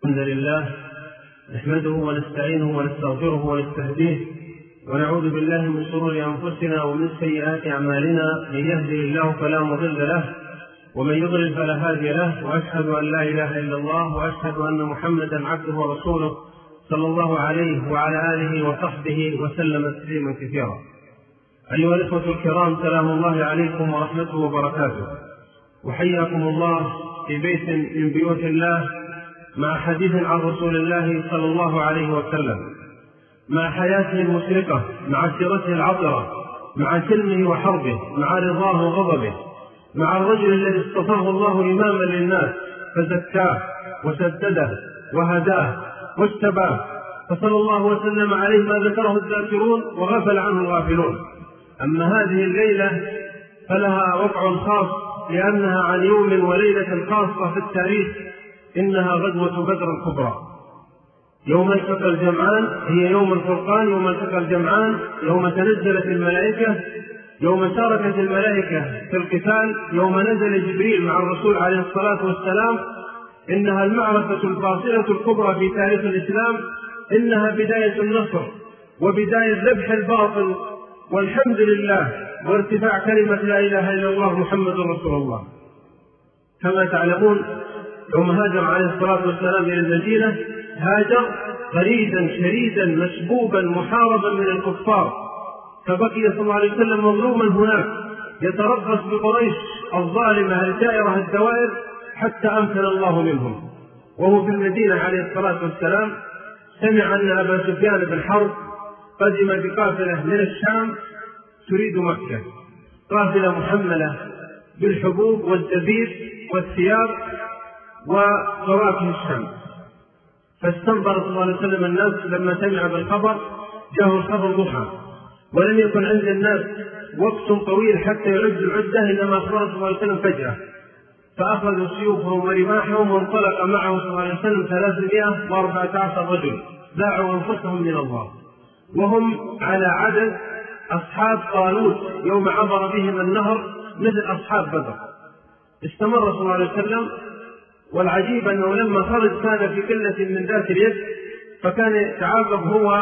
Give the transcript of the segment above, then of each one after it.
الحمد لله نحمده ونستعينه ونستغفره ونستهديه ونعوذ بالله من شرور أنفسنا ومن سيئات أعمالنا. من يهده الله فلا مضل له ومن يضلل فلا هادي له، وأشهد أن لا إله إلا الله وأشهد أن محمدا عبده ورسوله صلى الله عليه وعلى آله وصحبه وسلم تسليما كثيرا. أيها الإخوة الكرام، سلام الله عليكم ورحمته وبركاته، وحياكم الله في بيت من بيوت الله مع حديث عن رسول الله صلى الله عليه وسلم، مع حياته المشرقة، مع سيرته العطرة، مع سلمه وحربه، مع رضاه وغضبه، مع الرجل الذي اصطفاه الله إماما للناس فزكاه وسدده وهداه واجتباه، فصلى الله وسلم عليه ما ذكره الذاكرون وغفل عنه الغافلون. أما هذه الليلة فلها وقع خاص، لأنها عن يوم وليلة خاصة في التاريخ، إنها غزوة بدر الكبرى. يوم التقى الجمعان، هي يوم الفرقان، يوم التقى الجمعان، يوم تنزلت الملائكة، يوم شاركت الملائكة في القتال، يوم نزل جبريل مع الرسول عليه الصلاة والسلام. إنها المعركة الفاصلة الكبرى في تاريخ الإسلام، إنها بداية النصر وبداية ذبح الباطل والحمد لله وارتفاع كلمة لا إله إلا الله محمد رسول الله. كما تعلمون يوم هاجر عليه الصلاة والسلام إلى المدينة، هاجر غريدا شريدا مسبوبا محاربا من الكفار، فبقي صلى الله عليه وسلم مظلوما هناك يتربص بقريش الظالمة الجائرة الدوائر حتى أمكن الله منهم. وهو في المدينة عليه الصلاة والسلام سمع أن أبا سفيان بن حرب قدم بقافلة من الشام تريد مكة، قافلة محملة بالحبوب والزبيب والثياب وفواكه الشام. فاستنظر صلى الله عليه وسلم الناس لما سمع بالخبر، جاءه الخبر ضحى، ولم يكن عند الناس وقت طويل حتى يعدوا العدة، إنما أخبر صلى الله عليه وسلم فجأة، فأخذوا سيوفهم ورماحهم وانطلق معه صلى الله عليه وسلم 314 رجل باعوا أنفسهم من الله، وهم على عدد أصحاب طالوت يوم عبر بهم النهر مثل أصحاب بدر. استمر صلى الله عليه وسلم، والعجيب أنه لما خرج كان في قلة من ذات اليد، فكان يتعاقب هو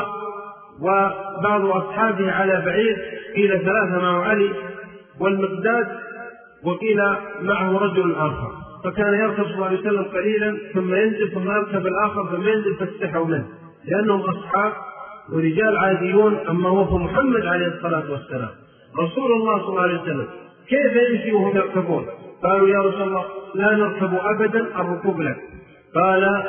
وبعض أصحابه على بعير، قيل 3 معه علي والمقداد، وقيل معه رجل آخر، فكان يركب صلى الله عليه وسلم قليلا ثم ينزل ثم يركب الآخر ثم ينزل فاستحوا منه، لأنهم أصحاب ورجال عاديون. أما هو محمد عليه الصلاة والسلام رسول الله صلى الله عليه وسلم كيف يمشي وهم يركبون؟ قالوا يا رسول الله لا نركب أبدا، الركوب لك. قال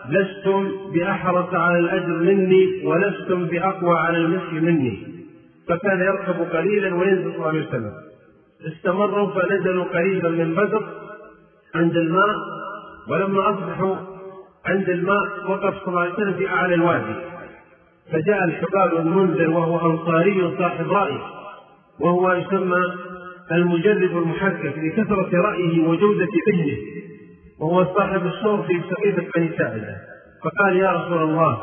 لستم بأحرص على الأجر مني ولستم بأقوى على المشي مني. فكان يركب قليلا وينزل صلى الله عليه وسلم. استمروا فنزلوا قريبا من بدر عند الماء، ولما أصبحوا عند الماء وقف صلى الله عليه وسلم في أعلى الوادي، فجاء الحباب المنذر وهو أنصاري صاحب رأي، وهو يسمى المجرد المحقق لكثرة رأيه وجودة ذهنه، وهو صاحب الشور في سقيفة بني ساعدة. فقال يا رسول الله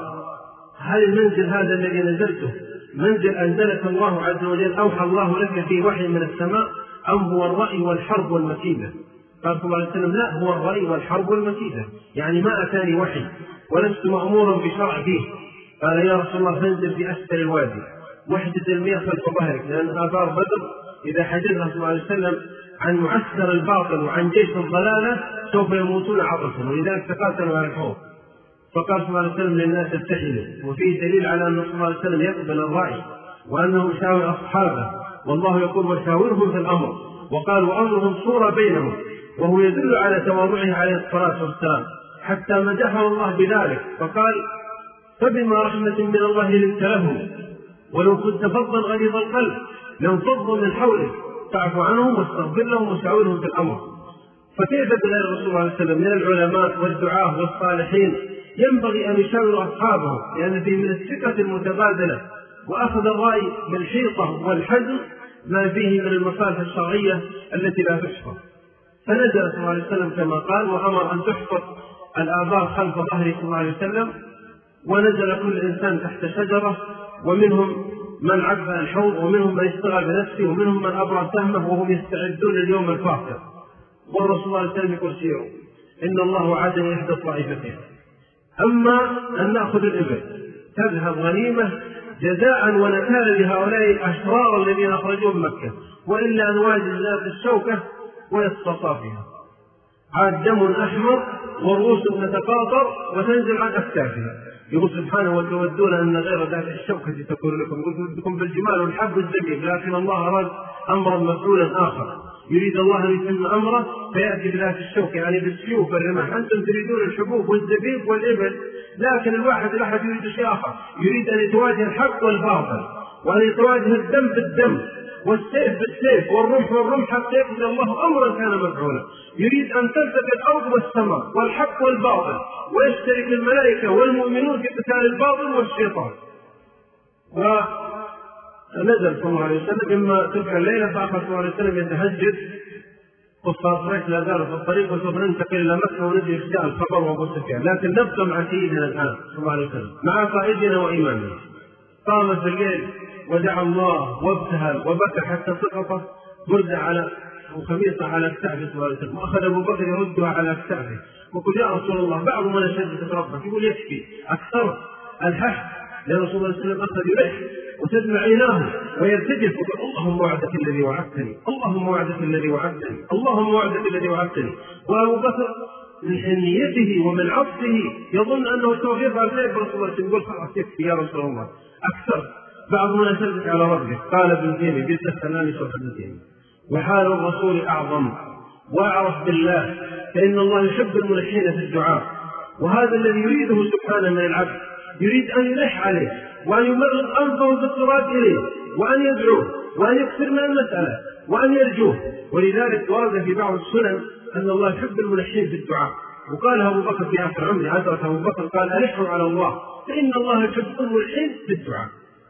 هل المنزل هذا الذي نزلته منزل أنزلك الله عز وجل أوحى الله لك في وحي من السماء، أم هو الرأي والحرب والمكيدة؟ قال صلى الله عليه وسلم لا، هو الرأي والحرب والمكيدة، يعني ما أتاني وحي ولست مأمورا بشرع فيه. قال يا رسول الله فانزل في أسفل الوادي واحدث المياه خلف ظهرك، لأن آثار بدر إذا حدثنا صلى الله عليه وسلم عن معسكر الباطل وعن جيش الضلالة سوف يموتون عطشا، ولذلك تقاتلوا على الحوض. فقال صلى الله عليه وسلم للناس ابتعدوا، وفيه دليل على أن صلى الله عليه وسلم يقبل الرأي وأنه يشاور أصحابه، والله يقول وشاورهم في الأمر، وقال وأمرهم شورى بينهم، وهو يدل على تواضعه عليه الصلاة والسلام، حتى مدحه الله بذلك فقال فبما رحمة من الله لنت لهم ولو كنت فظا غليظ القلب لانفضوا من حولك فاعف عنهم واستغفر لهم وشاورهم في الأمر. فكيف بغير الرسول صلى الله عليه وسلم من العلماء والدعاة والصالحين ينبغي أن يشاور أصحابه، لأن فيه من الثقة المتبادلة وأخذ الرأي بالحيطة والحزم ما فيه من المصالح الشرعية التي لا تحفظ. فنزل صلى الله عليه وسلم كما قال، وأمر أن تحفظ الآبار خلف ظهره صلى الله عليه وسلم، ونزل كل إنسان تحت شجرة، ومنهم من عبأ الحوض، ومنهم من اشتغل بنفسه، ومنهم من أبرى سهمه، وهم يستعدون اليوم الفاصل. والرسول صلى الله عليه وسلم يقول سيروا إن الله وعدني إحدى الطائفتين، أما أن نأخذ الإبل تذهب غنيمة جزاء ونكالا لهؤلاء الأشرار الذين أخرجوا من مكة، وإلا أن نواجه ذات الشوكة ويسقطا فيها، عاد دم أحمر ورؤوس تتقاطر وتنزل عن أكتافها. يقول سبحانه وتودون أن غير ذات الشوكة تكون لكم، يقول بكم بالجمال والحب والزبيب، لكن الله أراد أمرا مفعولا آخر، يريد الله أن يتم أمره فيأتي بذات الشوكة يعني بالسيوف والرماح. أنتم تريدون الحبوب والزبيب والإبل، لكن الواحد يريد شيء آخر، يريد أن يتواجه الحق والباطل، وأن يتواجه الدم بالدم والسيف بالسيف والرمح والرمح حتى يقضي الله أمرا كان مفعولا. يريد أن تلتقي الأرض والسماء والحق والباطل، ويشترك الملائكة والمؤمنون في قتال الباطل والشيطان. ونزل صلى الله عليه وسلم إما تلك الليلة، فأخذ صلى الله عليه وسلم يتهجد، كفار قريش لا زالوا في الطريق، وسوف ننتقل إلى مكة ونجي في الخبر وأبو سفيان. لكن نبقى مع سيدنا الآن صلى الله عليه وسلم مع قائدنا وإمامنا. قام في الليل ودعا الله وابتهل وبكى حتى سقط بردة على وخميصة على أكتافه صلى الله عليه وسلم، وأخذ أبو بكر يردها على أكتافه وقال يا رسول الله بعض من شدة ربك، يقول يكفي أكثر الحح، لأن رسول الله صلى الله عليه وسلم أخذ يلح وتدمع عيناه ويرتجف وقال اللهم وعدك الذي وعدتني، اللهم وعدك الذي وعدتني، اللهم وعدك الذي وعدتني. وأبو بكر من حنيته ومن عطفه يظن أنه سوف يفعل ذلك، رسول الله يقول خلاص يكفي يا رسول الله أكثر، بعض من شدك على ربك. قال ابن تيمية بالتسلام سوف ابن تيمية وحال الرسول أعظم وأعرف بالله، فإن الله يحب الملحين في الدعاء، وهذا الذي يريده سبحانه من العبد، يريد أن يلح عليه وأن يمرض أنفه في الصراط إليه وأن يدعوه وأن يكثر من المسألة وأن يرجوه. ولذلك ورد في بعض السنن أن الله يحب الملحين في الدعاء، وقال أبو بكر في آخر عمره أدرك أبو بكر قال ألحوا على الله فإن الله يحب الملحين في الدعاء.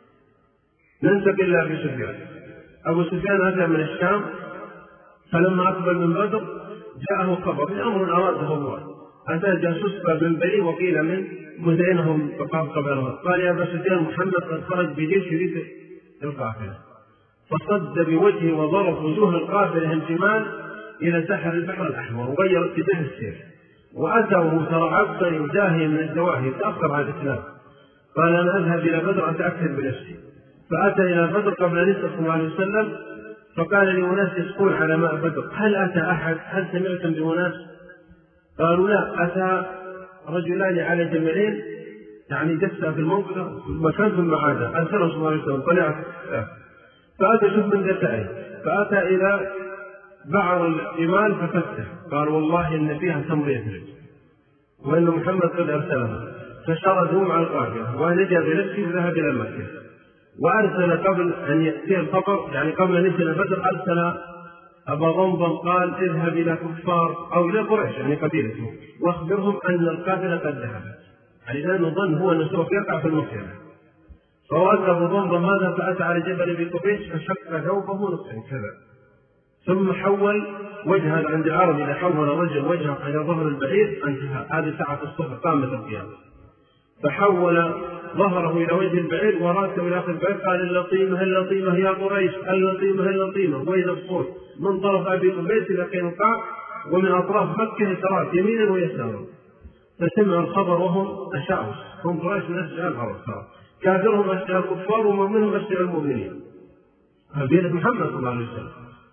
ننتقل إلى أبي سفيان. أبو سفيان أتى من الشام، فلما أقبل من بدر جاءه خبر بأمر أراده الله، أتى جاسوس من بني وقيل من مزينهم فقام قبلهم، قال يا أبا سفيان محمد قد خرج بجيش يريد القافلة، فصد بوجهه وضرب وجوه القافلة الجمال إلى ساحل البحر الأحمر وغير اتجاه السير، وأتوا مترعبا داهيا من الزواهي تأخر على الإسلام. قال أنا أذهب إلى بدر أتأكد بنفسي، فأتى إلى بدر قبل أن يصل صلى الله عليه وسلم، فقال لأناس يسقون على ماء بدر هل أتى أحد؟ هل سمعتم بأناس؟ قالوا لا، أتى رجلان على جملين يعني جثة في المنطقة مكان ثم عاد. أرسل صلى الله عليه وسلم طلع فأتى شوف من ذاتين، فأتى إلى بعض الجمال ففتح، قال والله إن فيها تمر يثرب وإن محمد قد أرسلها، فشردوا مع القافلة ونجا بنفسه وذهب إلى مكة. وأرسل قبل أن يأتي الخبر يعني قبل أن ينزل بدر أرسل أبا ضمضم قال اذهب إلى كفار أو إلى قريش يعني قبيلته وأخبرهم أن القافلة قد ذهبت، يعني لأنه ظن هو أنه سوف يقع في المصيبة. فوأتى أبو ضمضم هذا فأتى على جبل أبي قبيس فشق ثوبه نصفين كذا، ثم حول وجهه عند العرب إذا حول رجل وجهه إلى ظهر البعير انتهى، هذه ساعة الصبح قامت القيامة، فحول ظهره إلى وجه البعير وراسه إلى آخر البعير قال اللطيمة اللطيمة يا قريش اللطيمة اللطيمة، وإذا الصوت من طرف أبي قبيس إلى قينقاع ومن أطراف مكة يتراك يمينا ويسارا، فسمعوا الخبر وهم أشعوا، هم قريش من أشجع العرب، كافرهم أشجع الكفار ومؤمنهم أشجع المؤمنين، قبيلة محمد صلى الله عليه وسلم.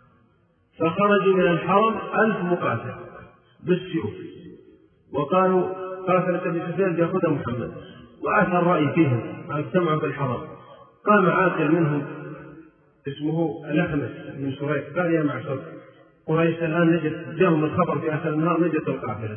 فخرجوا من الحرم 1000 مقاتل بالسيوف، وقالوا قاتل أبي سفيان بيأخذ محمد، وأثر الرأي فيهم اجتمعوا في الحرم. قام عاقل منهم اسمه الأخنس من شريح قال يا معشر قريش الآن نجد جاءهم الخبر في آخر النهار نجد القافلة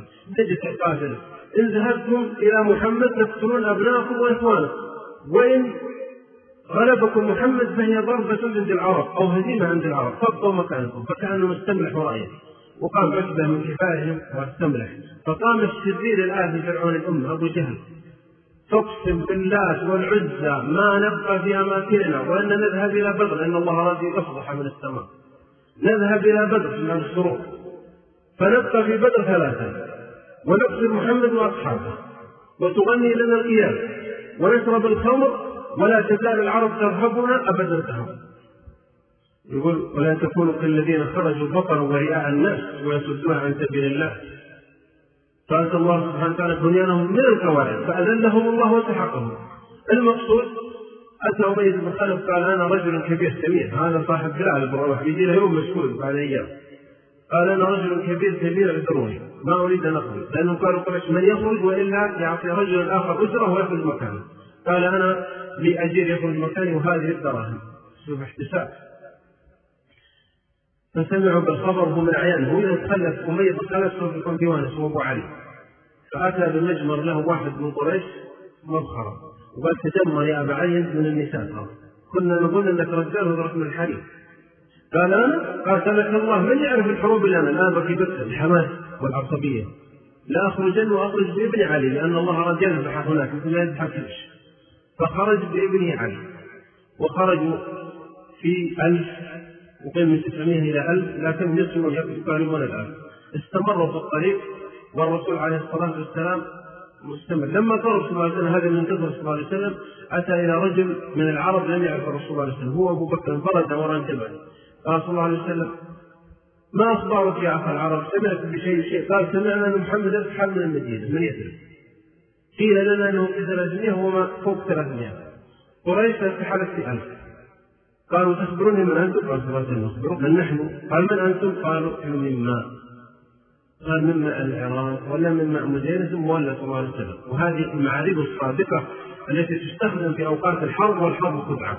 إن ذهبتم إلى محمد تقتلون أبناءكم وإخوانكم، وإن غلبكم محمد فهي ضربة عند العرب أو هزيمة عند العرب فابقوا مكانكم. فكأنه مستملح رأيه، وقام عتبة من كفائهم واستملح. فقام الشرير الآن فرعون الأمة أبو جهل تقسم باللات والعزى ما نبقى في أماكننا وأن نذهب إلى بدر إن الله راضي يفضح من السماء، نذهب إلى بدر من الشروق فنبقى في بدر 3 ونقتل محمد وأصحابه وتغني لنا القيام ونشرب الخمر ولا تزال العرب ترهبنا أبدا تهب. يقول ولا تكونوا كالذين خرجوا بطرا ورئاء الناس ويصدون عن سبيل الله. فأتى الله سبحانه وتعالى بنيانهم من القواعد فأذلهم الله وسحقهم. المقصود أتى أبي بن خلف قال أنا رجل كبير سمين، هذا صاحب بلال بن رباح بيجي له يوم مشهور بعد أيام، قال أنا رجل كبير اعذروني ما أريد أن أخرج، لأنه قالوا قريش من يخرج وإلا يعطي رجل آخر أجرة ويخرج مكانه. قال أنا لأجير يخرج مكاني وهذه الدراهم، شوف احتساب. فسمعوا بالخبر هم من أعيانه، هو يتخلف أمية بن خلف في ديوان اسمه أبو علي، فأتى بالمجمر له واحد من قريش مبخرا وقال تجمر يا أبا علي من النساء، كنا نقول أنك رجال وضرك من الحريم. قال أنا قاتلك الله من يعرف الحروب اللي أنا الآن بكي بكتب الحماس والعصبية، لا أخرجن وأخرج بابن علي لأن الله رجال يذبح هناك لا يذبحش. فخرج بابن علي وخرجوا في 1000 وقيل من 900 إلى 1000، لكن يصلوا يقاربون الآن. استمروا في الطريق والرسول عليه الصلاة والسلام مستمر. لما قرب صلى الله عليه وسلم هذا من كثر صلى الله عليه وسلم أتى إلى رجل من العرب لم يعرف الرسول صلى الله عليه وسلم، هو أبو بكر انفرد وراء الجبل. قال صلى الله عليه وسلم ما أخبارك يا أخ العرب، سمعت بشيء؟ قال سمعنا أن محمد ارتحل من المدينة من يثرب، قيل لنا أنه في 300 وما فوق 300، قريش ارتحلت في 1000. قالوا تخبروني من أنتم؟ قال صلى الله عليه وسلم نخبرك من نحن. قال من أنتم؟ قالوا مما قال مما العراق ولا مما مدينة ولا صلى الله عليه وسلم. وهذه المعارف الصادقة التي تستخدم في أوقات الحرب والحرب خدعة.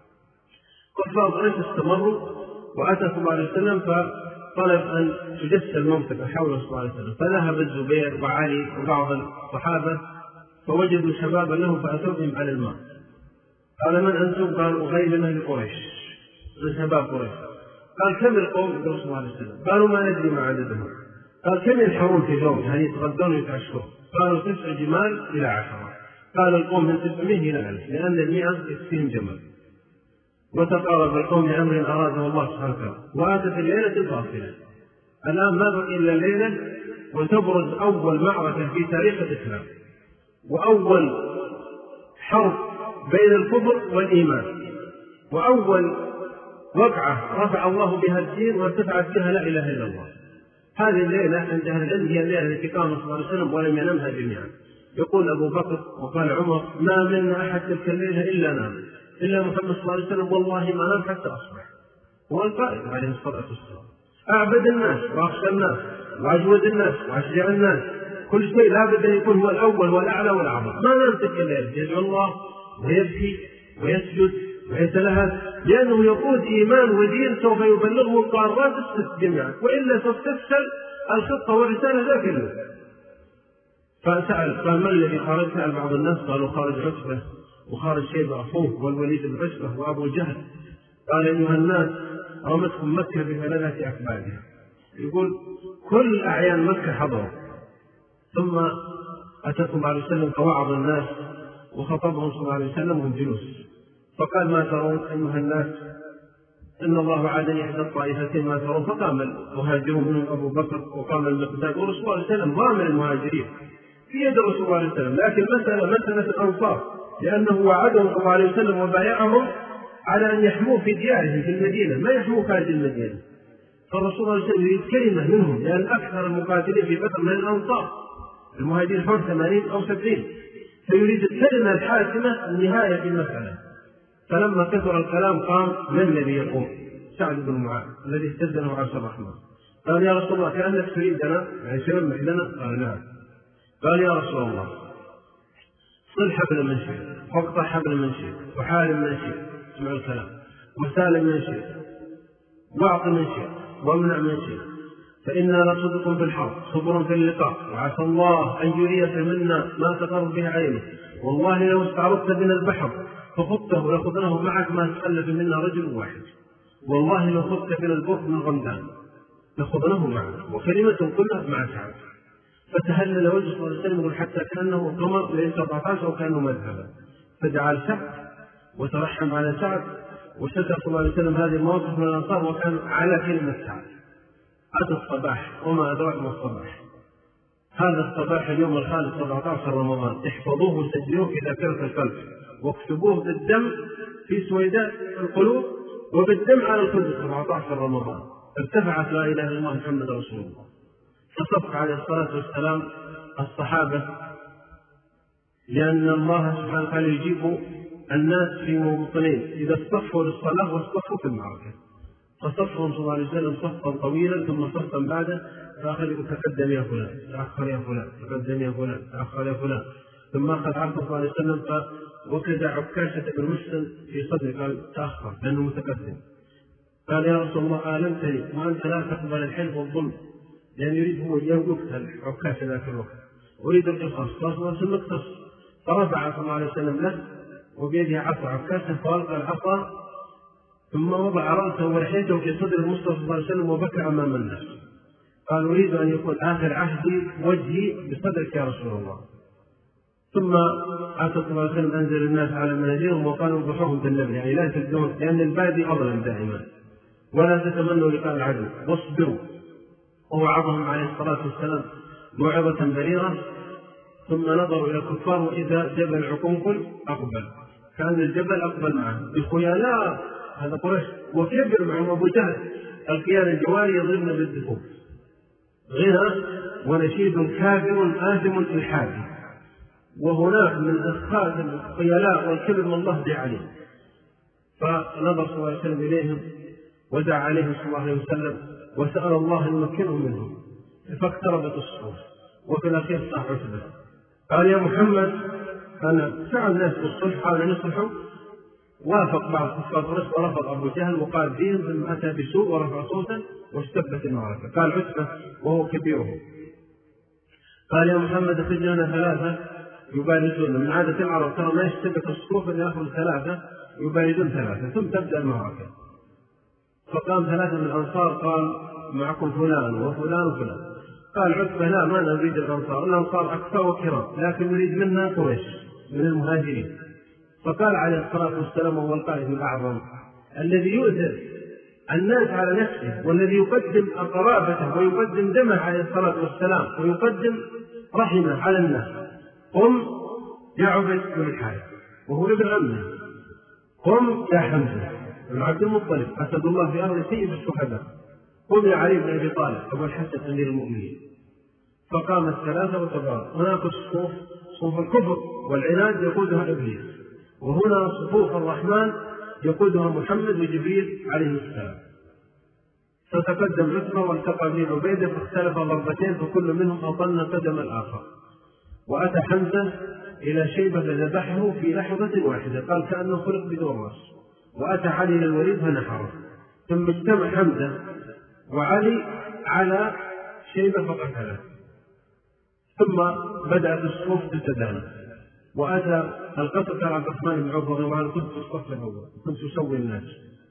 كفار قريش استمروا وأتى صلى الله عليه وسلم فطلب أن تجسد المنطقة حول صلى الله عليه وسلم، فذهب الزبير وعلي وبعض الصحابة فوجدوا شبابا لهم فأتوا بهم على الماء. قال من أنتم؟ قالوا غير أهل قريش من شباب قريش. قال كم القوم؟ صلى الله عليه وسلم. قالوا ما ندري ما عددهم. قال كم ينحرون في اليوم يعني يتغدون ويتعشون؟ قالوا 9 جمال إلى 10. قال القوم من 900 إلى 1000 لأن 100 يكفيهم جمل. وتقارب القوم لأمر أراده الله سبحانه وتعالى. وآتت الليلة الفاصلة. الآن ما بقي إلا الليلة وتبرز أول معركة في تاريخ الإسلام وأول حرب بين الكفر والإيمان وأول وقعة رفع الله بها الدين وارتفعت بها لا إله إلا الله. هذه الليلة عند أهل العلم هي الليلة التي قام صلى الله عليه وسلم ولم ينمها جميعا. يقول أبو بكر وقال عمر ما منا أحد تلك الليلة إلا نام إلا محمد صلى الله عليه وسلم والله ما نام حتى أصبح. هو القائد عليه الصلاة والسلام أعبد الناس وأخشى الناس وأجود الناس وأشجع الناس، كل شيء لا بد أن يكون هو الأول والأعلى والأعظم. ما نام تلك الليلة يدعو الله ويبكي ويسجد ويتلهث لأنه يقود إيمان ودين سوف يبلغه القارات الست جميعا وإلا تستفسر الخطة والرسالة ذاك اليوم. فسأل قال من الذي خرج؟ سأل بعض الناس قالوا خارج عتبة وخارج شيبة أخوه والوليد بن عتبة وأبو جهل. قال أيها الناس رمتكم مكة بثلاثة أكبادها. يقول كل أعيان مكة حضروا ثم أتاكم عليه وسلم فوعظ الناس وخطبهم صلى الله عليه وسلم وهم جلوس فقال ما ترون أيها الناس إن الله عادني إحدى الطائفتين ما ترون. فقام المهاجرون منهم أبو بكر وقام المقداد والرسول صلى الله عليه وسلم ضامن المهاجرين في يد الرسول صلى الله عليه وسلم، لكن مسألة الأنصار لأنه وعدهم صلى الله عليه وسلم وبايعهم على أن يحموه في ديارهم في المدينة ما يحموه خارج المدينة. فالرسول صلى الله عليه وسلم يريد كلمة منهم لأن أكثر المقاتلين في بدر من الأنصار المهاجرين حول 80 أو 70، فيريد الكلمة الحاسمة النهاية في المسألة. فلما كثر الكلام قام من الذي يقوم؟ سعد بن معاذ الذي استدنه عرش الرحمن. قال يا رسول الله كأنك تريدنا يعني تلمح لنا؟ قال نعم. قال يا رسول الله صل حبل من شئت واقطع حبل من شئت وحارب من شئت اسمع الكلام وسالم من شئت واعط من شئت وامنع من شئت فإنا لصدق في الحرب صبر في اللقاء وعسى الله أن يريك منا ما تقر به عينه والله لو استعرضت بنا البحر فخذته لخذناه معك ما تخلف منا رجل واحد والله لو خذت بنا البر من غمدان لخذناه معنا وكلمة كلها مع سعد. فتهلل وجه صلى الله عليه وسلم حتى كأنه قمر ليس 14 أو كأنه مذهبا فدعا لسعد وترحم على سعد وشكر صلى الله عليه وسلم هذه المواقف من الأنصار وكان على كلمة سعد. أتى الصباح وما أدراك ما الصباح. هذا الصباح اليوم الخالد 17 رمضان احفظوه وسجلوه في ذاكرة القلب واكتبوه بالدم في سويداء القلوب وبالدم على القلب 17 رمضان ارتفعت لا إله إلا الله محمد رسول الله. فصدق عليه الصلاة والسلام الصحابة، لأن الله سبحانه وتعالى يجيب الناس في موطنين: إذا اصطفوا للصلاة واصطفوا في المعركة. فصفهم صلى الله عليه وسلم صفا طويلا ثم صفا بعده، فأخذ تقدم يا فلان، تأخر يا فلان، تقدم يا فلان، تأخر يا فلان، ثم أخذ عرض صلى الله عليه وسلم فوكد عكاشة بن محسن في صدره، قال تأخر لأنه متقدم. قال يا رسول الله آلمتني وأنت لا تقبل الحلف والظلم، لأن يريد هو يقتل عكاشة ذاك الوقت، أريد القصاص. صلى الله عليه وسلم اقتص، فرفع صلى الله عليه وسلم له وبيده عصا عكاشة، فألقى العصا ثم وضع رأسه ولحيته في صدر المصطفى صلى الله عليه وسلم وبكى أمام الناس. قال أريد أن يكون آخر عهدي وجهي بصدرك يا رسول الله. ثم أتى صلى الله عليه وسلم أنزل الناس على منازلهم وقالوا اذبحوهم بالنبل، يعني لا تبدون، لأن البادي أظلم دائما، ولا تتمنوا لقاء العدو واصبروا. ووعظهم عليه الصلاة والسلام موعظة بليغة. ثم نظروا إلى الكفار وإذا جبل عقنقل أقبل، كان الجبل أقبل معه بالخيلاء، هذا قريش، وكبر معه أبو جهل الخيال الجواري يضربن بالدفوف، غنى ونشيد كافر آثم الحادي. وهناك من أسخاط الخيلاء والكبر من الله عليه. فنظر صلى الله عليه وسلم إليهم ودعا عليهم صلى الله عليه وسلم وسأل الله أن يمكنهم منهم، فاقتربت الصفوف. وفي الأخير صاح عتبة قال يا محمد، أنا سأل الناس بالصلح، قال نصلحوا. وافق بعض كفار قريش ورفض أبو جهل وقال فيهم، ثم أتى بسوء ورفع صوتا واستبت المعركة. قال عتبة وهو كبيره، قال يا محمد اخرج لنا ثلاثة يبارزون. من عادة العرب ترى ما يشتبك الصفوف إلا يأخذ ثلاثة يبارزون ثلاثة ثم تبدأ المعركة. فقام ثلاثة من الأنصار قال معكم فلان وفلان وفلان. قال عتبة لا، ما نريد الأنصار أكثر وكرام، لكن نريد منها قريش من المهاجرين. فقال عليه الصلاة والسلام وهو القائد الأعظم الذي يؤثر الناس على نفسه، والذي يقدم قرابته ويقدم دمه عليه الصلاة والسلام ويقدم رحمه على الناس: قم يا عبيد بن الحارث، وهو ابن عمه، قم يا حمزة بن عبد المطلب أسد الله في أرض سيد الشهداء، قم يا علي بن أبي طالب أبو الحسن أمير المؤمنين. فقام الثلاثة وتبارك. هناك الصفوف، صفوف الكفر والعناد يقودها إبليس، وهنا صفوف الرحمن يقودها محمد وجبريل عليه السلام. فتقدم عتبة والتقى به عبيدة فاختلف ضربتين، فكل منهم أطن قدم الآخر. وأتى حمزة إلى شيبة فذبحه في لحظة واحدة، قال كأنه خلق بدون رأس. وأتى علي إلى الوليد فنحره. ثم اجتمع حمزة وعلي على شيبة فقتله. ثم بدأت الصفوف تتدانى، وأتى القتل عبد الرحمن بن عوف رضي الله عنه: كنت في الصف الأول، كنت أسوي الناس.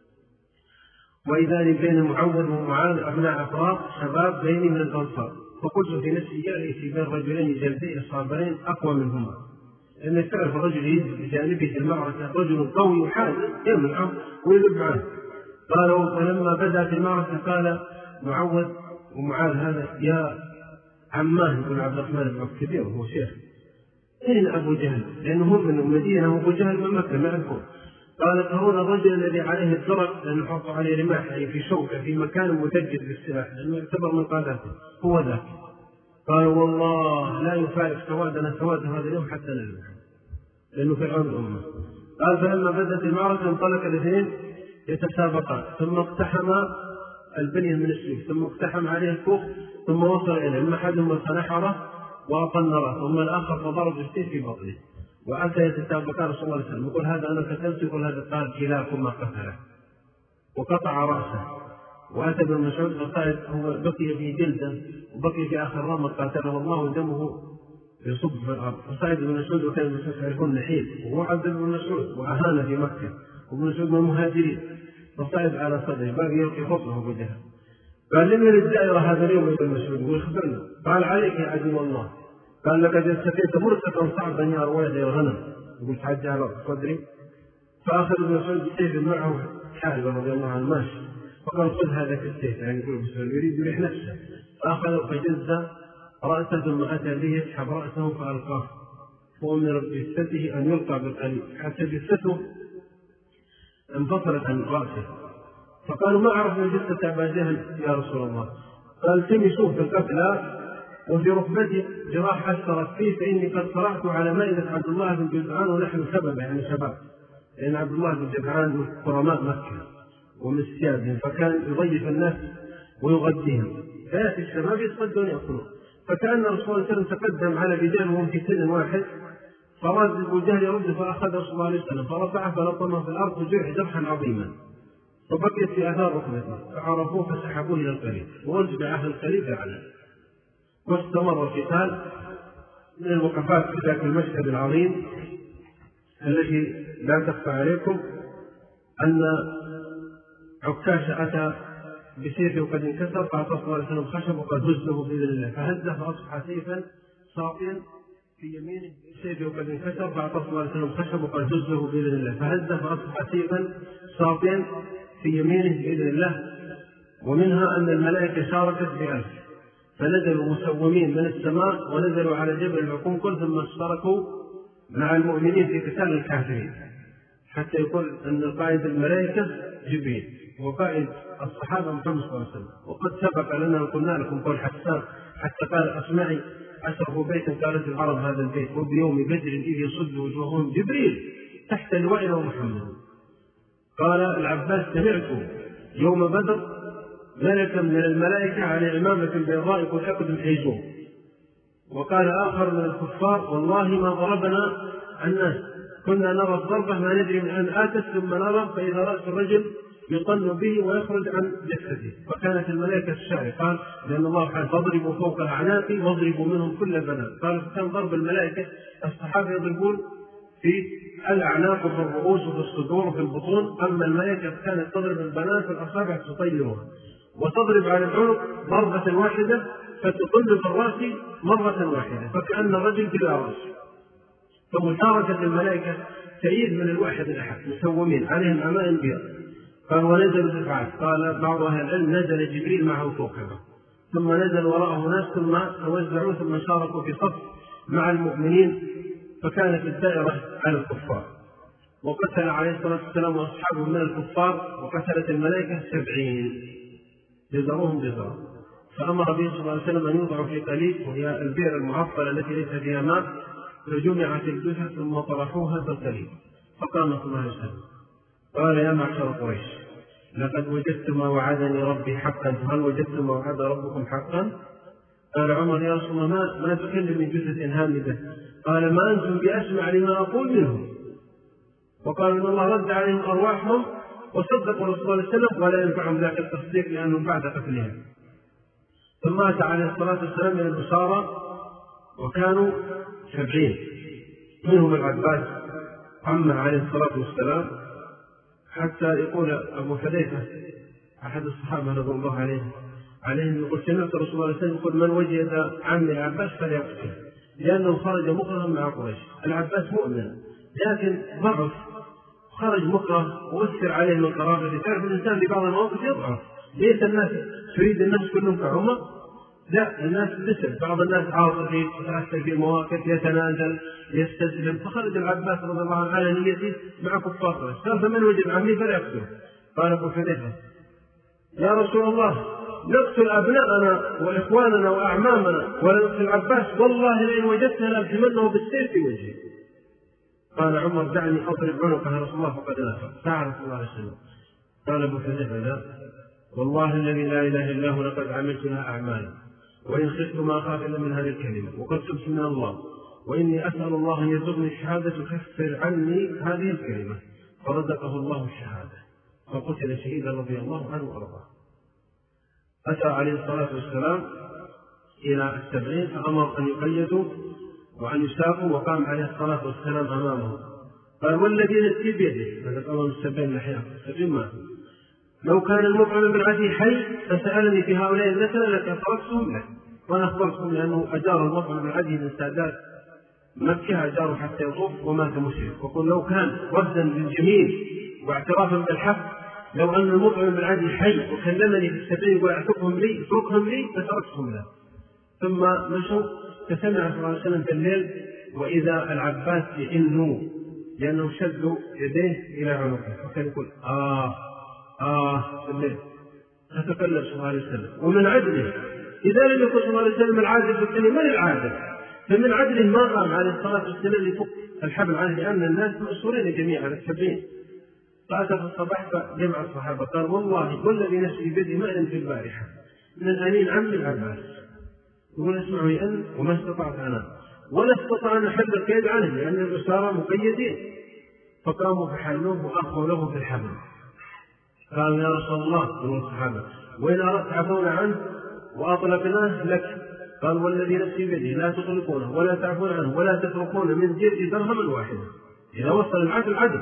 وإذا بين معوذ ومعاذ أبناء أفراط شباب بيني من الأنصار، فقلت في نفسي يأتي في بين رجلين جلدين صابرين أقوى منهما، لأن تعرف الرجل يجد بجانبه في المعركة رجل قوي حازم يمنعه ويذب عنه. قالوا فلما بدأت المعركة قال معوذ ومعاذ هذا: يا عماه يقول عبد الرحمن بن عوف كبير وهو شيخ، أين أبو جهل؟ لأنه هم من المدينة وأبو جهل من مكة ما يعرفون. قال ترون الرجل الذي عليه الدرق، لأنه حط عليه رماح في شوكة في مكان متجد بالسلاح لأنه يعتبر من قادته، هو ذاك. قالوا والله لا يفارق سوادنا سواد هذا اليوم حتى نذبح، لأنه فرعون الأمة. قال فلما بدأت المعركة انطلق الاثنين يتسابقان، ثم اقتحم البنية من السيف، ثم اقتحم عليه الكوخ، ثم وصل إليه، أما أحدهم فنحره وأطن رأسه، ثم الآخر فضرب بالسيف في بطنه. وأتى يتسابقان رسول الله صلى الله عليه وسلم، يقول هذا أنا قتلت، يقول هذا قال كلاكم ما قتله، وقطع رأسه. وأتى ابن مسعود فقال هو بقي في جلده وبقي في آخر رمى قاتله الله ودمه يصب في الأرض. فصعد ابن مسعود وكان ابن مسعود يعرفون نحيل، وهو عبد ابن مسعود وأهان في مكة، وابن مسعود من المهاجرين، فصعد على صدره باقي يلقي خطه أبو جهل. قال لم يرد الدائرة هذا اليوم ابن مسعود ويخبرنا. قال عليك يا عدو الله، قال لقد استفيت مرتقا صعبا يا رويدا يا الغنم، يقول تعدي على صدري. فأخذ ابن مسعود السيف معه حالبة رضي الله عنه ماشي، فقال خذ هذا في السيف، يعني يقول مسعود يريد يريح نفسه. فأخذ فجز رأسه ثم أتى به يسحب رأسه فألقاه، وأمر بجثته أن يلقى بالقليل حتى جثته انفصلت عن رأسه. فقالوا ما عرفنا جثة أبا جهل يا رسول الله. قال التمسوه في القتلى وفي ركبتي جراح أثرت فيه، فإني قد صرعت على مائدة عبد الله بن جدعان ونحن سبب، يعني شباب، لأن عبد الله بن جدعان من كرماء مكة ومن سيادهم، فكان يضيف الناس ويغذيهم، فيأتي الشباب يصطادون يأكلون. فكأن الرسول صلى الله عليه وسلم تقدم على رجال وهم في سن واحد، فراد أبو جهل يرد، فأخذ رسول الله عليه وسلم فرفعه فلطمه في الأرض وجرح جرحا عظيما، فبقيت في آثار ركبته، فعرفوه فسحبوه إلى القليب، ورجع أهل القليب لعنه. واستمر القتال. من الوقفات في ذاك المشهد العظيم التي لا تخفى عليكم أن عكاشة أتى بسيفه وقد انكسر، فأعطى صلى الله عليه وسلم خشب وقد هزه بإذن الله، فهزه فأصبح سيفا صافيا في يمينه. سيفه وقد انكسر، فأعطى صلى الله عليه وسلم خشب وقد هزه بإذن الله، فهزه فأصبح سيفا صافيا في يمينه بإذن الله. ومنها أن الملائكة شاركت ب1000، فنزلوا مسومين من السماء ونزلوا على جبل العقنقل، ثم اشتركوا مع المؤمنين في قتال الكافرين، حتى يقول أن القائد الملائكة جبريل وقائد الصحابة محمد صلى الله عليه وسلم. وقد سبق لنا قلنا لكم قول حسان حتى قال أسمعي أشرف بيت كانت العرب هذا البيت، وبيوم بدر إذ يصد وجوههم جبريل تحت لواء ومحمد. قال العباس سمعت يوم بدر ملكا من الملائكة على عمامة بيضاء قد أقدم حيزوم. وقال آخر من الكفار والله ما ضربنا الناس، كنا نرى الضربة ما ندري من أن آتت، ثم نرى فإذا رأس الرجل يطن به ويخرج عن جسده. فكانت الملائكة الشعر قال لأن الله قال فاضربوا فوق الأعناق واضربوا منهم كل بنان. قال كان ضرب الملائكة الصحابة يضربون في الأعناق وفي الرؤوس وفي الصدور وفي البطون، أما الملائكة كانت تضرب البنان في الأصابع تطيرها، وتضرب على العنق ضربة واحدة فتطل بالرأس مرة واحدة، فكأن الرجل بلا رأس. فمشاركة الملائكة تأييد من الواحد الأحد مسومين عليهم عمائم بيض. قال ونزلوا دفعات، قال بعض أهل العلم نزل جبريل معه فوقها، ثم نزل وراءه ناس، ثم توزعوا ثم شاركوا في صف مع المؤمنين، فكانت الدائرة على الكفار. وقتل عليه الصلاة والسلام وأصحابه من الكفار، وقتلت الملائكة 70 جزروهم جزرا. فأمر به صلى الله عليه وسلم أن يوضعوا في قليب، وهي البئر المعطلة التي ليس فيها ماء، فجمعت الجثث ثم طرحوها في القليب. فقام صلى الله عليه وسلم قال يا معشر قريش لقد وجدت ما وعدني ربي حقا، هل وجدتم ما وعد ربكم حقا؟ قال عمر يا رسول الله ما تكلم من جثث هامدة. قال ما أنتم بأسمع لما أقول منهم. وقالوا إن الله رد عليهم أرواحهم وصدقوا رسول الله صلى الله عليه وسلم ولا ينفعهم ذاك التصديق لأنهم بعد قتلهم. ثم أتى عليه الصلاة والسلام من البشارة وكانوا 70 منهم العباس عمه عليه الصلاة والسلام، حتى يقول أبو حذيفة أحد الصحابة رضي الله عليهم يقول سمعت رسول الله صلى الله عليه وسلم يقول من وجد عمي العباس فليقتله، لأنه خرج مكرها مع قريش. العباس مؤمن لكن ضعف، خرج مكره وأثر عليه من قرابته. تعرف الإنسان في بعض المواقف يضعف، ليس الناس تريد الناس كلهم كعمر، لا الناس بسل، بعض الناس عاطفي يتأثر في مواقف يتنازل يستسلم. فخرج العباس رضي الله عنه على نيته مع كفار قريش، قال فمن وجد عمي فليقتله. قال أبو حذيفة يا رسول الله نقتل أبناءنا وإخواننا وأعمامنا ولا نقتل العباس، والله لئن وجدتنا لألزمنه بالسيف في وجهه. قال عمر دعني أضرب عنقه يا رسول الله فقد نافق. فعل رسول الله عليه وسلم. قال أبو حذيفة لا والله الذي لا إله إلا هو لقد عملت لها أعمالا، وإن خفت ما أخاف إلا من هذه الكلمة وقد تبت من الله، وإني أسأل الله أن يرزقني الشهادة ويكفر عني هذه الكلمة، فرزقه الله الشهادة فقتل شهيدا رضي الله عنه وأرضاه. أتى عليه الصلاة والسلام إلى 70 فأمر أن يقيدوا وأن يساقوا، وقام عليه الصلاة والسلام أمامه قال والذي نفسي بيده، هذا الأمر 70 نحيا 70 ماتوا، لو كان المطعم بن عدي حي فسألني في هؤلاء النسل لتركتهم له، وأنا أخبرتكم لأنه أجار المطعم بن عدي من سادات مكة، أجاره حتى يطوف ومات مشرك. وقل لو كان وفدا بالجميل واعترافا بالحق، لو أن المطعم بن عدي حي وكلمني في 70 يقول اتركهم لي فتركتهم له. ثم مشوا، فسمع صلى الله عليه وسلم في الليل وإذا العباس يئن لأنه شدوا يديه إلى عنقه، وكان يقول في الليل. فتقلب صلى الله عليه وسلم ومن عدله إذا لم يكن صلى الله عليه وسلم العادل في الدنيا من العادل؟ فمن عدله ما قام عليه الصلاة والسلام لفك الحبل عنه، لأن الناس مأسورين جميعا السبعين. فأتى في الصباح فجمع الصحابة قال والله والذي نفسي بيده ما نمت البارحة من الأمين عم العباس يقول اسمعوا أن وما استطعت أنا ولا استطاع أن أحل الكيد عنه لأن الأسارى مقيدين. فقاموا فحلوه وأخوا له في الحبل. قالوا يا رسول الله من الصحابة وإن أردت عفونا عنه وأطلقناه لك. قال والذي نفسي بيده لا تطلقونه ولا تعفون عنه ولا تتركون من جلد درهما واحدا. إذا وصل العدل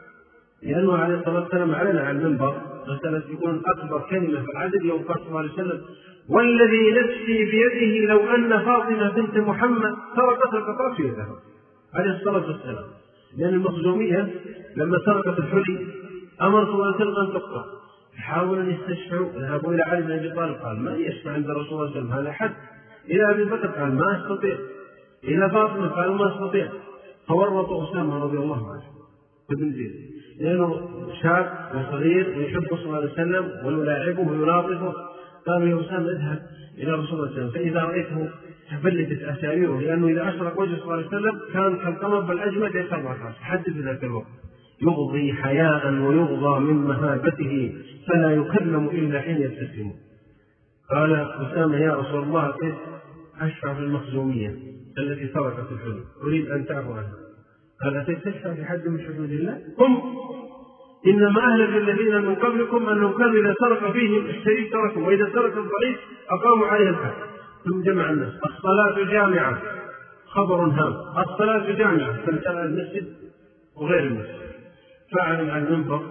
لأنه عليه الصلاة والسلام علينا على المنبر مسألة يكون أكبر كلمة في العدل يوم قال صلى الله عليه وسلم والذي نفسي بيده لو أن فاطمة بنت محمد سرقت القطاع في يدها عليه الصلاة والسلام. لأن المخزومية لما سرقت الحلي أمر صلى الله عليه وسلم أن تقطع. حاولوا أن يستشفعوا ذهبوا إلى علي بن أبي طالب قال ما يشفع عند رسول الله صلى الله عليه وسلم هذا حد. إلى أبي بكر قال ما أستطيع. إلى فاطمة قالوا ما أستطيع. فورطوا أسامة رضي الله عنه ابن زيد لأنه شاب وصغير ويحب صلى الله عليه وسلم ويلاعبه ويلاطفه. قالوا يا أسامة اذهب إلى رسول الله صلى الله عليه وسلم فإذا رأيته تفلتت أساريره لأنه إذا أشرق وجه صلى الله عليه وسلم كان كالقمر بالأجمد يسرع حدث ذاك الوقت يغضي حياء ويغضى من مهابته فلا يكلم إلا حين يبتسم. قال أسامة يا رسول الله كيف أشفع في المخزومية التي سرقت الحلم أريد أن تعفو عنها. قال أتيت تشفع في حد من حدود الله؟ هم إنما أهلك الذين من قبلكم أنهم كانوا إذا سرق فيهم الشريف تركوا وإذا سرق الضعيف أقاموا عليه الحد. ثم جمع الناس الصلاة جامعة خبر هام الصلاة جامعة فامتلأ المسجد وغير المسجد. فعلم عن المنبر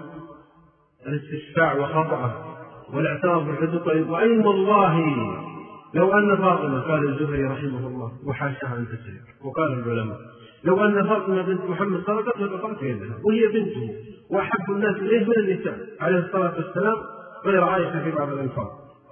الاستشفاع وخطأه والاعتراف بالحدود. طيب وأيم الله لو أن فاطمة قال الزهري رحمه الله وحاشاها أن تسرق. وقال العلماء لو أن فاطمة بنت محمد سرقت لقطعت يدها وهي بنته وأحب الناس إليه من النساء عليه الصلاة والسلام غير عائشة في بعض الأنفاق.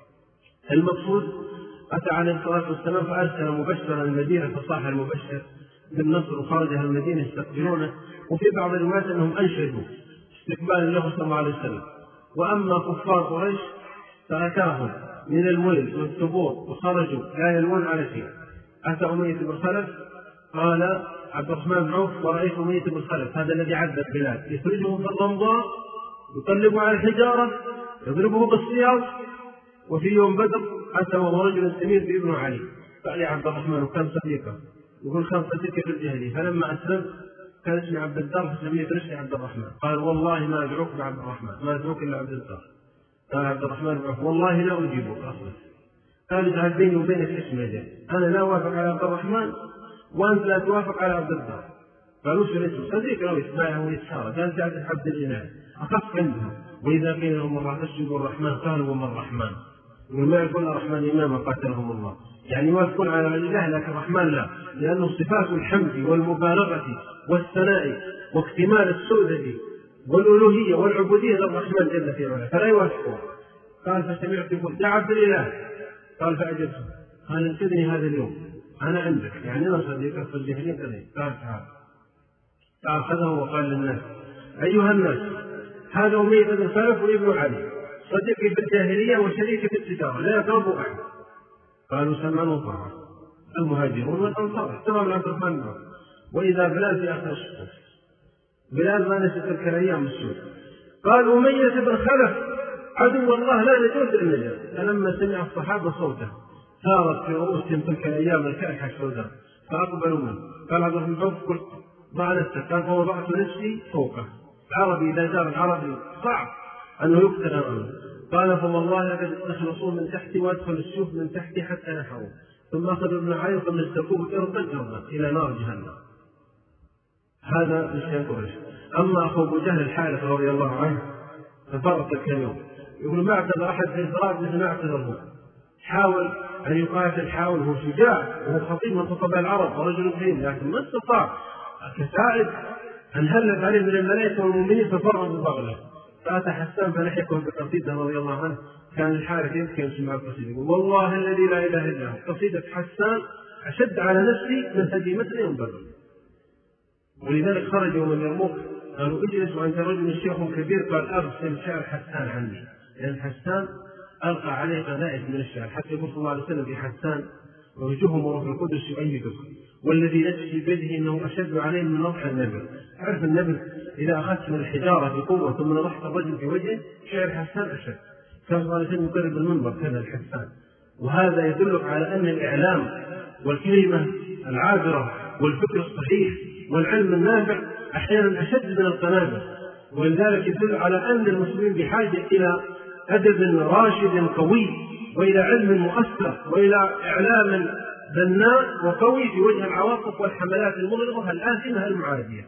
المقصود أتى عليه الصلاة والسلام فأرسل مبشرا المدينة فصاح المبشر بالنصر وخرجها المدينة يستقبلونه. وفي بعض الروايات أنهم أنشدوا استقبالا له صلى الله عليه وسلم. وأما كفار قريش تركاهم من الويل والثبور وخرجوا لا يلون على شيء. أتى أمية بن خلف قال عبد الرحمن بن عوف ورأيت أمية بن خلف هذا الذي عدى البلاد يخرجه في الرمضاء يقلبه على الحجارة يضربه بالسياط. وفي يوم بدر أتى وهو رجل سمين في ابن علي قال يا عبد الرحمن وكان صديقه يقول كان صديقي في الجاهلية فلما أسلم كان اسمي عبد الدار فسميت نفسي عبد الرحمن. قال والله ما أدعوك بعبد الرحمن ما أدعوك إلا عبد الدار. قال عبد الرحمن بن عوف والله لا أجيبك أصلا. قال اجعل بيني وبينك اسم يدين أنا لا أوافق على عبد الرحمن وأنت لا توافق على عبد الدار. قالوا شريته صديق له يتباعه ويتشارك كان سعد عبد الإله أخف عندهم. وإذا قيل لهم الله تسجدوا الرحمن قالوا وما الرحمن وما يكون الرحمن إماما قاتلهم الله يعني يوافقون على الإله لكن الرحمن لا لأنه صفات الحمد والمبالغة والثناء واكتمال السؤدد والألوهية والعبودية للرحمن جل في علاه فلا يوافقون. قال فسمعت يقول يا عبد الإله قال فأجبته قال انتدني هذا اليوم أنا عندك يعني أنا صديقك في الجاهلية كذلك. قال تعال أخذه وقال للناس أيها الناس هذا أمية بن خلف وابن علي صديقي في الجاهلية وشريكي في التجارة لا يقرب أحد. قالوا سمعا وطاعة المهاجرون والأنصار احترام عبد الرحمن بن عوف. وإذا بلال في آخر الشهور بلال ما نسيت تلك الأيام السود. قال أمية بن خلف عدو الله لا نجوز النجاة. فلما سمع الصحابة صوته صارت في رؤوسهم تلك الأيام الكائحة السوداء فأقبلوا منه. قال عبد الرحمن بن عوف قلت ضع نفسك قال فوضعت نفسي فوقه. العربي إذا جاء العربي صعب أنه يقتل أمامه. قال فوالله لقد استخلصوا من تحتي وأدخل السيوف من تحتي حتى نحروا ثم أخذوا ابن علي فمسكوه إرضا إلى نار جهنم. هذا مشان قريش. أما أخو أبو جهل الحارث رضي الله عنه ففرط الكلام يقول ما اعتذر أحد في الفراد مثل ما اعتذره. حاول أن يقاتل حاول هو شجاع وهو خطيب من خطباء العرب ورجل كريم لكن ما استطاع كسائد أن هلت عليه من الملائكة والمؤمنين ففروا ببغله. فأتى حسان فلحقه بقصيدة رضي الله عنه كان الحارث يبكي يسمع القصيدة يقول والله الذي لا إله إلا هو قصيدة حسان أشد على نفسي من هديمة يوم بدر. ولذلك خرج يوم اليرموك قالوا اجلس وأنت رجل شيخ كبير قال أرسل شعر حسان عني لأن حسان ألقى عليه قذائف من الشعر، حتى يقول صلى الله عليه وسلم في حسان: وجههم وروح القدس يؤيدك، والذي نفسي بيده إنه أشد عليه من نضح النبل. عرف النبل إذا أخذت من الحجارة بقوة ثم نضحت الرجل في وجهه، شعر حسان أشد. كان صلى الله عليه وسلم يقرب المنبر كذا الحسان. وهذا يدلك على أن الإعلام والكلمة العابرة والفكر الصحيح والعلم النافع أحيانا أشد من القنابل، ولذلك يدل على أن المسلمين بحاجة إلى أدب راشد قوي، وإلى علم مؤثر، وإلى إعلام بناء وقوي في وجه العواصف والحملات المغرضة الآثمة المعادية.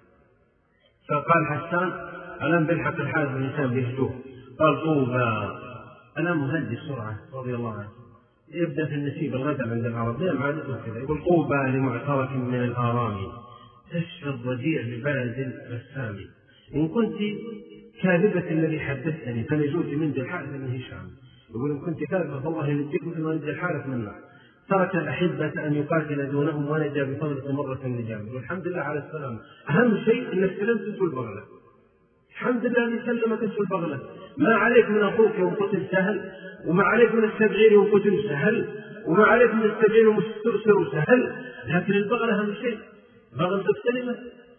فقال حسان: ألم بالحق الحارث بن هشام بيهجوه، قال: طوبى. أنا مهدي السرعة رضي الله عنه، يبدأ في النسيب الغدر عند العرب مع كذا، يقول: طوبى لمعترك من الآرام تشفى الضجيع ببلد الرسام، إن كنت كاذبة الذي حدثتني فنجوت من الحارث بن هشام. يقول: إن كنت كاذبة فالله ينجيك مثل ما نجى الحارث منا. ترك الأحبة أن يقاتل دونهم ونجا بفضل مرة لجام. والحمد لله على السلامة. أهم شيء أنك سلمت البغلة، الحمد لله الذي سلمك البغلة. ما عليك من أخوك يوم قتل سهل، وما عليك من السبعين يوم قتل سهل، وما عليك من السبعين يوم استؤسر سهل، لكن البغلة أهم شيء. بغلة السلمة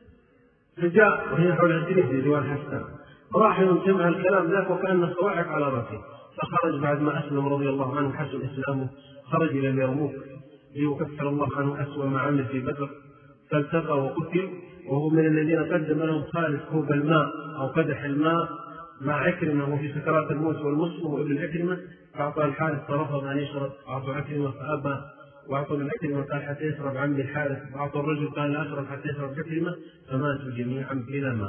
فجاء وهي حول الجريد في ديوان حسان، راح يجمع الكلام ذاك وكأن الصواعق على رأسه. فخرج بعد ما أسلم رضي الله عنه حسن إسلامه، خرج إلى اليرموك ليكفر الله عنه أسوأ ما عمل في بدر، فالتقى وقتل، وهو من الذين قدم لهم خالد كوب الماء أو قدح الماء مع عكرمة وفي سكرات الموت والمسلم وابن عكرمة، فأعطى الحارث فرفض أن يشرب، أعطوا عكرمة فأبى، وأعطوا من عكرمة قال حتى يشرب عمي الحارث، وأعطوا الرجل قال لا أشرب حتى يشرب عكرمة، فماتوا جميعا بلا ماء.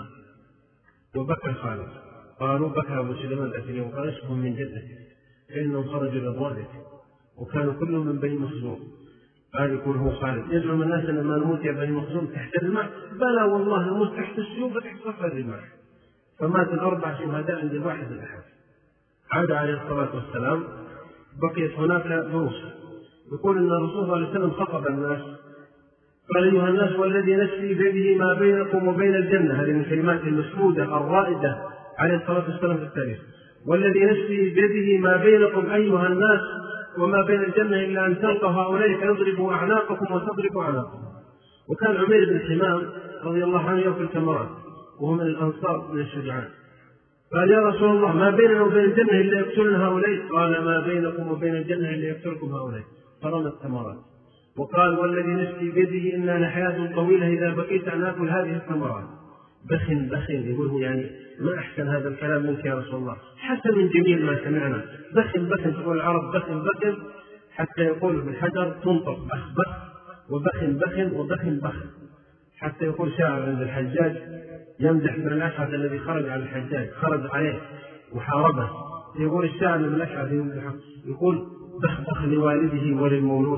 وبكى خالد، قالوا: بكى أبو سليمان الأسلي وقال: اشبه من جدته فإنهم خرجوا لأضواء، وكانوا كلهم من بني مخزوم. قال: يقول هو خالد: يزعم الناس أن ما نموت يا بني مخزوم تحت الرماح، بلى والله نموت تحت السيوف وتحت صفر الرماح. فمات الأربع شهداء عند الواحد الأحد. عاد عليه الصلاة والسلام، بقيت هناك دروس. يقول أن الرسول صلى الله عليه وسلم خطب الناس، قال: أيها الناس والذي نفسي بيده ما بينكم وبين الجنة. هذه من الكلمات المشهودة الرائدة عليه الصلاة والسلام في التاريخ. والذي نفسي بيده ما بينكم أيها الناس وما بين الجنة إلا أن تلقوا هؤلاء فيضربوا أعناقكم وتضربوا أعناقكم. وكان عمير بن حمام رضي الله عنه يأكل تمرات، وهو من الأنصار من الشجعان. قال: يا رسول الله ما بيننا وبين الجنة إلا يقتلنا هؤلاء. قال: ما بينكم وبين الجنة إلا يقتلكم هؤلاء. فرمى التمرات وقال: والذي نفسي بيده إنا لحياة طويلة إذا بقيت أن آكل هذه التمرات. بخن بخن، يقوله يعني ما أحسن هذا الكلام منك يا رسول الله، حسن جميل ما سمعنا. بخن بخن، تقول العرب بخن بخن، حتى يقول بالحجر تنطق بخ بخ، وبخن بخن وبخن بخن، حتى يقول شاعر عند الحجاج يمدح بن الأشعث الذي خرج على الحجاج، خرج عليه وحاربه، يقول الشاعر بن الأشعث يقول: بخ بخ لوالده وللمولود.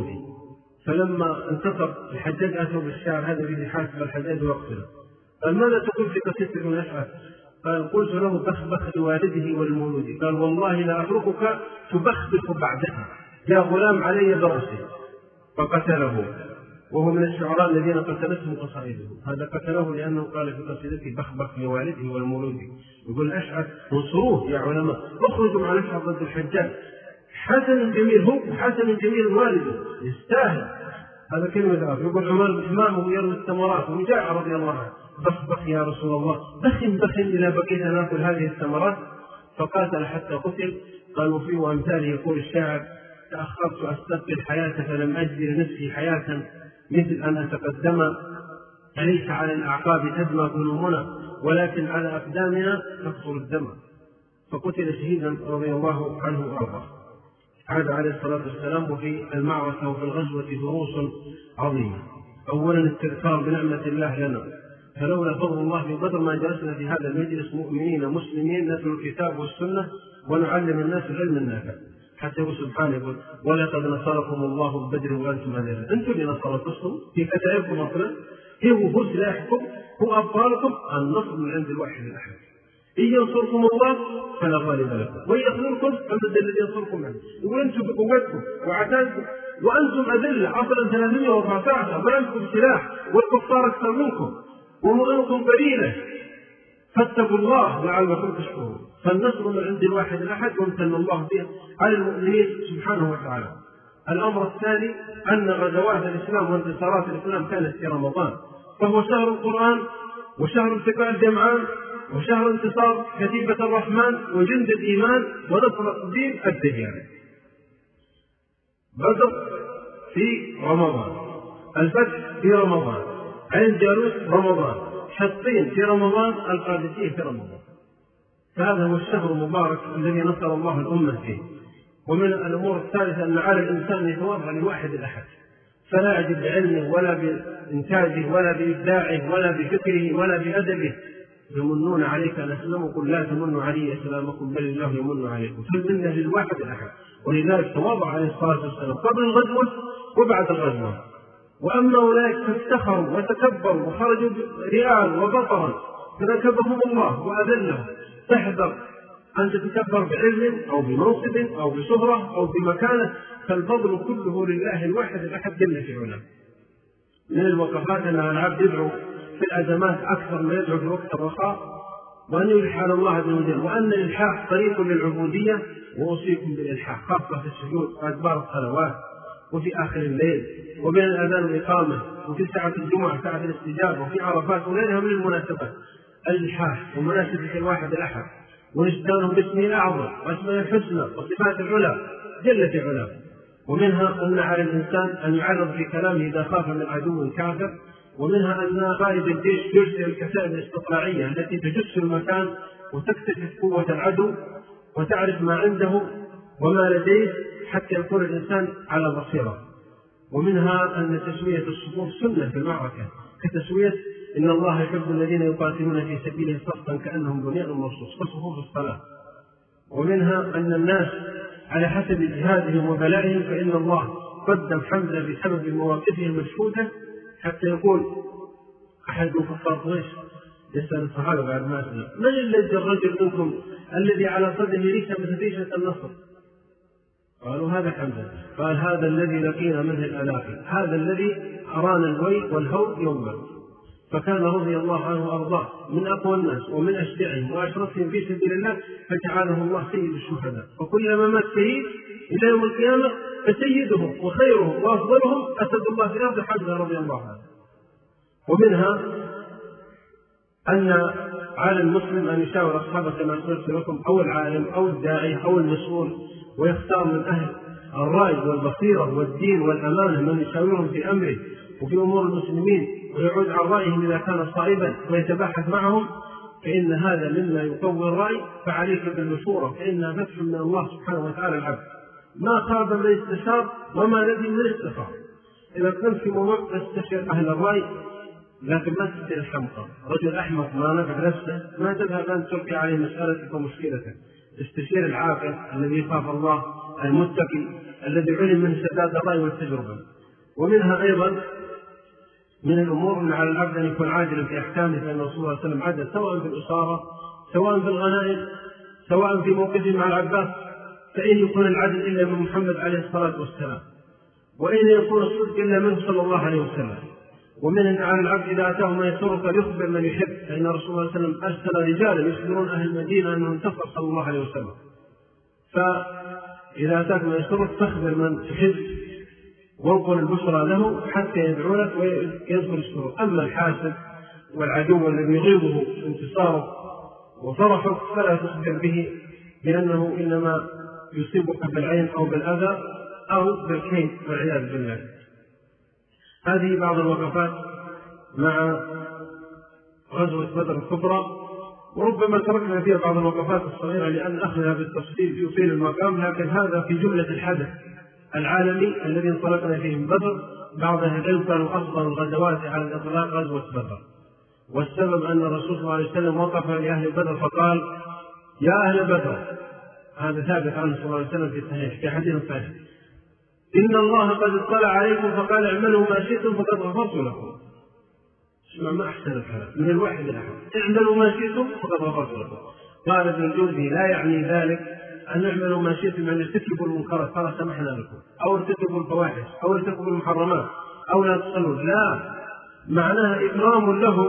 فلما انتصر الحجاج أتوا بالشاعر هذا الذي حاسب الحجاج ويقتله. قال: ماذا تقول في قصيدة ابن الأشعث؟ قال: قلت له: بخ بخ لوالده والمولود. قال: والله لا أتركك تبخبخ بعدها، يا غلام علي برأسي. فقتله، وهو من الشعراء الذين قتلتهم قصائده. هذا قتله لأنه قال في قصيدته: بخ بخ لوالده والمولود. يقول الأشعث: انصروه يا علماء، اخرجوا مع الأشعث ضد الحجاج، حسن جميل هو وحسن جميل والده، يستاهل. هذا كلمة العرب. يقول عمر بن حمام وهو يروي التمرات وجاء رضي الله عنه: بخ بخ يا رسول الله، بخن بخن إذا بقيت ناكل هذه الثمرات. فقاتل حتى قتل. قال: وفيه وأمثاله يقول الشاعر: تأخرت أستبقي الحياة فلم أجد لنفسي حياة مثل أن أتقدم، أليس على الأعقاب تدمى قلوبنا ولكن على أقدامنا تقصر الدم. فقتل شهيدا رضي الله عنه وأرضاه. عاد عليه الصلاة والسلام. وفي المعركة وفي الغزوة دروس عظيمة. أولا التذكار بنعمة الله لنا، فلولا فضل الله في بدر ما جلسنا في هذا المجلس مؤمنين مسلمين نتلو الكتاب والسنة ونعلم الناس العلم النافع. حتى يقول سبحانه يقول: ولقد نصركم الله ببدر وأنتم أذلة. أنتم اللي نصرتكم في كتائبكم أصلا، هو سلاحكم، هو أبطالكم. النصر من عند الواحد الأحد. إن ينصركم الله فلا غالب لكم، وإن يخذلكم فمن الذي ينصركم عنه. يقول: أنتم بقوتكم وعتادكم وأنتم أذلة، أصلا 314 ما عندكم سلاح والكفار أكثر منكم ومؤنكم قليلة، فاتقوا الله لعلكم تشكرون. فالنصر من عند الواحد الأحد وامتن الله به على المؤمنين سبحانه وتعالى. الأمر الثاني أن غزوات الإسلام وانتصارات الإسلام كانت في رمضان، فهو شهر القرآن وشهر التقاء الجمعان وشهر انتصار كتيبة الرحمن وجند الإيمان ونصر الدين الدياني. بدر في رمضان، الفتح في رمضان، عين جالوت رمضان، حطين في رمضان، القادسية في رمضان. فهذا هو الشهر المبارك الذي نصر الله الأمة فيه. ومن الأمور الثالثة أن على الإنسان أن يتوضأ للواحد الأحد، فلا يعجب بعلمه ولا بإنتاجه ولا بإبداعه ولا بفكره ولا بأدبه. يمنون عليك أن أسلموا، قل لا تمنوا علي إسلامكم بل الله يمن عليكم. فالمنة للواحد الأحد. ولذلك تواضع عليه الصلاة والسلام قبل الغزوة وبعد الغزوة. وأما أولئك فافتخروا وتكبروا وخرجوا رياء وبطرا فنكبهم الله وأذلهم. فاحذر أن تتكبر بعلم أو بمنصب أو بشهرة أو بمكانة، فالفضل كله لله الواحد الأحد جل في علاه. من الوقفات أن العبد يدعو في الأزمات أكثر ما يدعو في وقت الرخاء، وأن يلحى على الله عز وجل، وأن الإلحاح طريق للعبودية. وأوصيكم بالإلحاح خاصة في السجود وأدبار الصلوات وفي آخر الليل وبين الأذان والإقامة وفي ساعة الجمعة ساعة الاستجابة وفي عرفات وغيرها من المناسبات. الإلحاح ومناسبة الواحد الأحد ونشدانهم باسمه الأعظم واسمه الحسنى وصفات العلا جل في علاه. ومنها أن على الإنسان أن يعرض في كلامه إذا خاف من عدو كافر. ومنها أن قائد الجيش يرسل الكتائب الاستطلاعية التي تجس المكان وتكتشف قوة العدو وتعرف ما عنده وما لديه حتى يكون الإنسان على بصيرة. ومنها أن تسوية الصفوف سنة في المعركة، كتسوية إن الله يحب الذين يقاتلون في سبيله صفا كأنهم بنيان مرصوص كصفوف الصلاة. ومنها أن الناس على حسب جهادهم وبلائهم فإن الله قدم حمزة بسبب مواقفهم المشهودة، حتى يقول أحد كفار قريش يسأل الصحابة بعد ما أسلم: من الذي الرجل منكم الذي على صدره ريشة ريشة النصر؟ قالوا: هذا حمزة. قال: هذا الذي لقينا منه الآلاف، هذا الذي أرانا الويل والهول يوم بدر. فكان رضي الله عنه وأرضاه من أقوى الناس ومن أشجعهم وأشرفهم في سبيل الله، فجعله الله سيد الشهداء. وكلما مات شهيد إلى يوم القيامة فسيدهم وخيرهم وأفضلهم أسد الله في الأرض حمزة رضي الله عنه. ومنها أن على المسلم أن يشاور أصحابه كما قلت لكم، أو العالم أو الداعي أو المسؤول، ويختار من أهل الرأي والبصيرة والدين والأمانة من يشاورهم في أمره وفي أمور المسلمين، ويعود عن رأيهم إذا كان صائبا ويتباحث معهم، فإن هذا مما يقوي الرأي. فعليك بالمشورة فإنها فتح من الله سبحانه وتعالى العبد. ما خاب من استشار وما ندم من استخار. إذا كنت في موضوع تستشير أهل الرأي، لكن ما تستشير الحمقى. رجل أحمق ما نفع نفسه ما تذهب أن تلقي عليه مسألتك ومشكلتك. استشير العاقل الذي يخاف الله المتقي الذي علم من سداد الرأي والتجربة. ومنها أيضا من الأمور أن على العبد أن يكون عاجلا في أحكامه، فإن رسول الله صلى الله عليه وسلم عدل سواء في الأسارة سواء في الغنائم سواء في موقفه مع العباس، فإن يكون العدل إلا من محمد عليه الصلاة والسلام، وإن يكون الصدق إلا منه صلى الله عليه وسلم. ومن أن على العبد إذا أتاه ما يسر فليخبر من يحب، فإن رسول الله صلى الله عليه وسلم أرسل رجالا يخبرون أهل المدينة أنه انتصر صلى الله عليه وسلم. فإذا أتاك ما يسرك فاخبر من تحب وانقل البشرى له حتى يدعو لك ويذكر السرور. أما الحاسد والعدو الذي يغيظه انتصاره وفرحه فلا تخبر به، لأنه إنما يصيبك بالعين أو بالأذى أو بالكيد والعياذ بالله. هذه بعض الوقفات مع غزوة بدر الكبرى، وربما تركنا فيها بعض الوقفات الصغيرة لأن أخذها بالتفصيل يطيل المقام، لكن هذا في جملة الحدث العالمي الذي انطلقنا فيه من بدر. بعض أهل العلم كانوا أفضل الغزوات على الإطلاق غزوة بدر، والسبب أن الرسول صلى الله عليه وسلم وقف لأهل بدر فقال: يا أهل بدر، هذا ثابت عنه صلى الله عليه وسلم في الصحيح في حديث صحيح: إن الله قد اطلع عليكم فقال اعملوا ما شئتم فقد غفرت لكم. اسمع ما أحسن الكلام من الواحد الأحد: اعملوا ما شئتم فقد غفرت لكم. قال ابن الجوزي: لا يعني ذلك أن اعملوا ما شئتم أن ارتكبوا المنكرات قال سمحنا لكم، أو ارتكبوا الفواحش، أو ارتكبوا المحرمات، أو لا تصلوا. لا، معناها إكرام لهم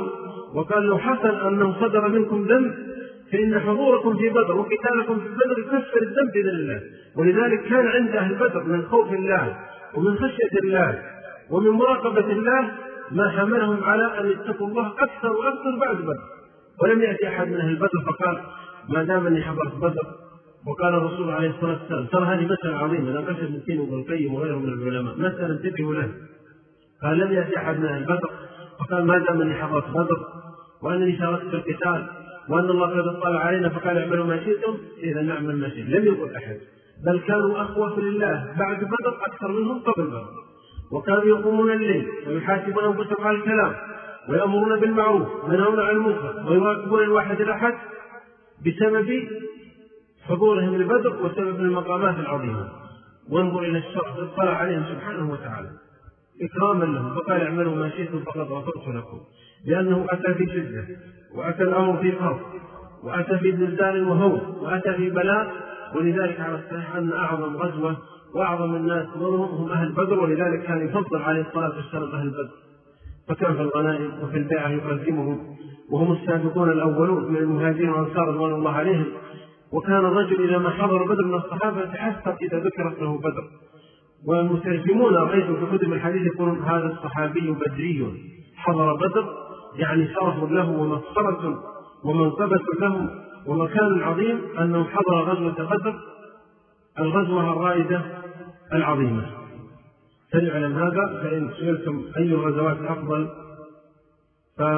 وقال لو حصل أنه صدر منكم دم فإن حضوركم في بدر وقتالكم في بدر يكفر الدم بإذن الله. ولذلك كان عند أهل بدر من خوف الله ومن خشية الله ومن مراقبة الله ما حملهم على أن يتقوا الله أكثر وأكثر بعد بدر. ولم يأتي أحد من أهل بدر فقال ما دام أني حضرت بدر. وقال الرسول عليه الصلاة والسلام ترى هذه مسألة عظيمة لا قشد ابن تيمية وابن القيم وغيرهم من العلماء مسألة انتبهوا لها. قال لم يأتي أحد من أهل بدر فقال ما دام أني حضرت بدر وأنني شاركت في القتال وأن الله قد اطلع علينا فقال اعملوا ما شئتم إذا نعمل ما شئتم. لم يقل أحد بل كانوا أخوف لله بعد بدر أكثر منهم قبل بدر. وكانوا يقومون الليل ويحاسبون أنفسهم على الكلام ويأمرون بالمعروف وينهون عن المنكر ويراقبون الواحد الأحد بسبب حضورهم لبدر وسبب المقامات العظيمة. وانظر إلى الشرع اطلع عليهم سبحانه وتعالى إكراما لهم فقال اعملوا ما شئتم فقد غفرت لكم. لأنه أتى في شدة وأتى الأمر في خوف وأتى في زلزال وهول وأتى في بلاء. ولذلك على الصحيح أن أعظم غزوة وأعظم الناس هم أهل بدر. ولذلك كان يفضل عليه الصلاة والسلام أهل بدر فكان في الغنائم وفي البيعة يقدمهم وهم السابقون الأولون من المهاجرين والأنصار رضوان الله عليهم. وكان الرجل إذا ما حضر بدر من الصحابة يتحسر إذا ذكرت له بدر. والمترجمون رأيتم في كتب الحديث يقولون هذا الصحابي بدري حضر بدر يعني شرف له ومسخرة ومنقبة له ومكان عظيم أنه حضر غزوة بدر الغزوة الرائدة العظيمة. فليعلم هذا. فإن سئلتم أي الغزوات أفضل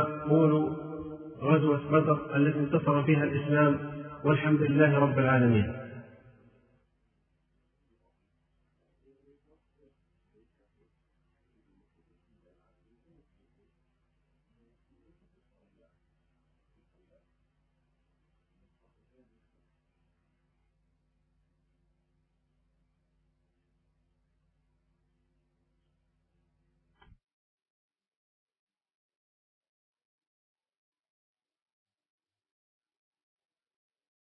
فقولوا غزوة بدر التي انتصر فيها الإسلام والحمد لله رب العالمين.